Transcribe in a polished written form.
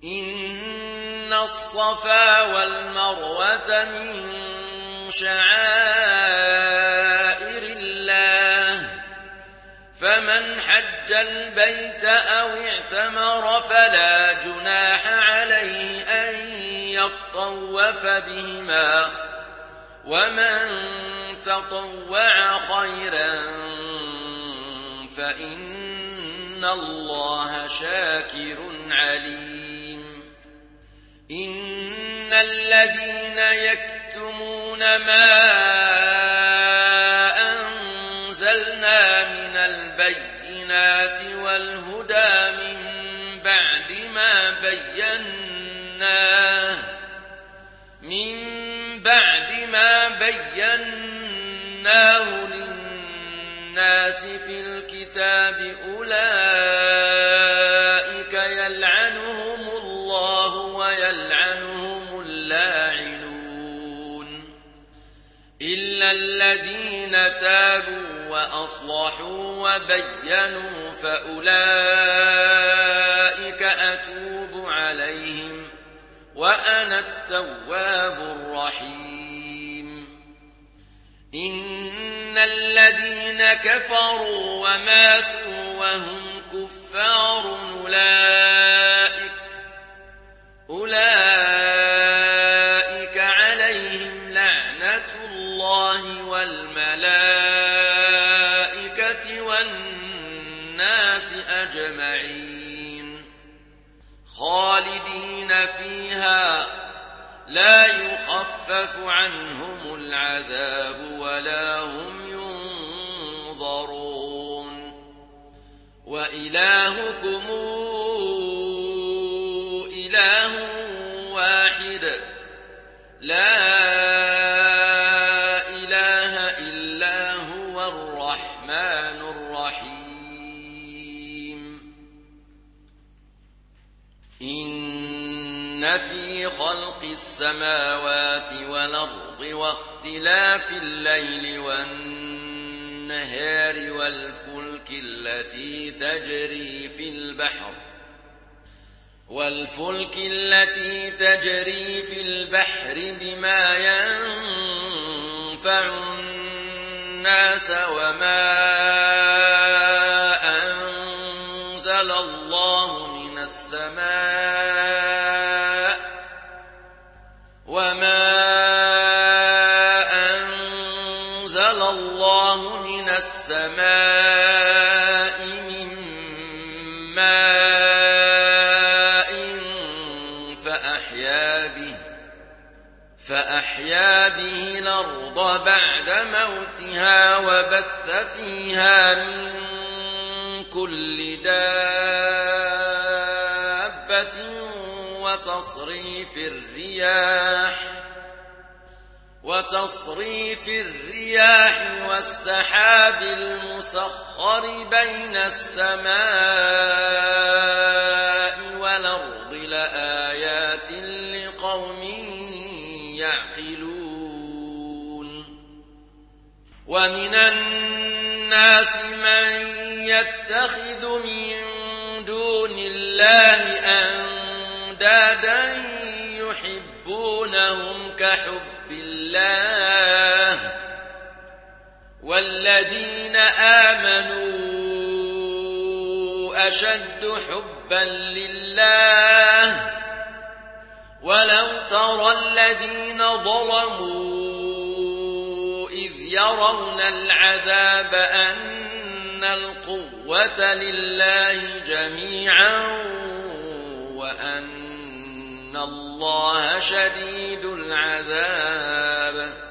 إن الصفا والمروة من شعائر الله فمن حج البيت أو اعتمر فلا جناح عليه أن يطوف بهما ومن تطوع خيرا فإن الله شاكر عليم إن الذين يكتمون ما أنزلنا من البينات والهدى من بعد ما بيناه للناس في الكتاب أولئك يلعنهم الله ويلعنهم اللاعنون إلا الذين تابوا وأصلحوا وبينوا فأولئك أتوب عليهم وأنا التواب الرحيم إن الذين كفروا وماتوا وهم كفار أولئك عليهم لعنة الله والملائكة والناس أجمعين خالدين فيها لا يخفف عنهم العذاب ولا هم ينظرون وإلهكم إله واحد لا إله إلا هو الرحمن الرحيم إن في خلق السماوات والأرض واختلاف الليل والنهار والفلك التي تجري في البحر بما ينفع الناس وما أنزل الله من السماء من ماء فأحيا به الأرض بعد موتها وبث فيها من كل دابة وتصريف الرياح والسحاب المسخر بين السماء والأرض لآيات لقوم يعقلون ومن الناس من يتخذ من دون الله أندادا يحبونهم كحب الله والذين آمنوا أشد حبا لله ولو ترى الذين ظلموا إذ يرون العذاب أن القوة لله جميعا وأن الله شديد العذاب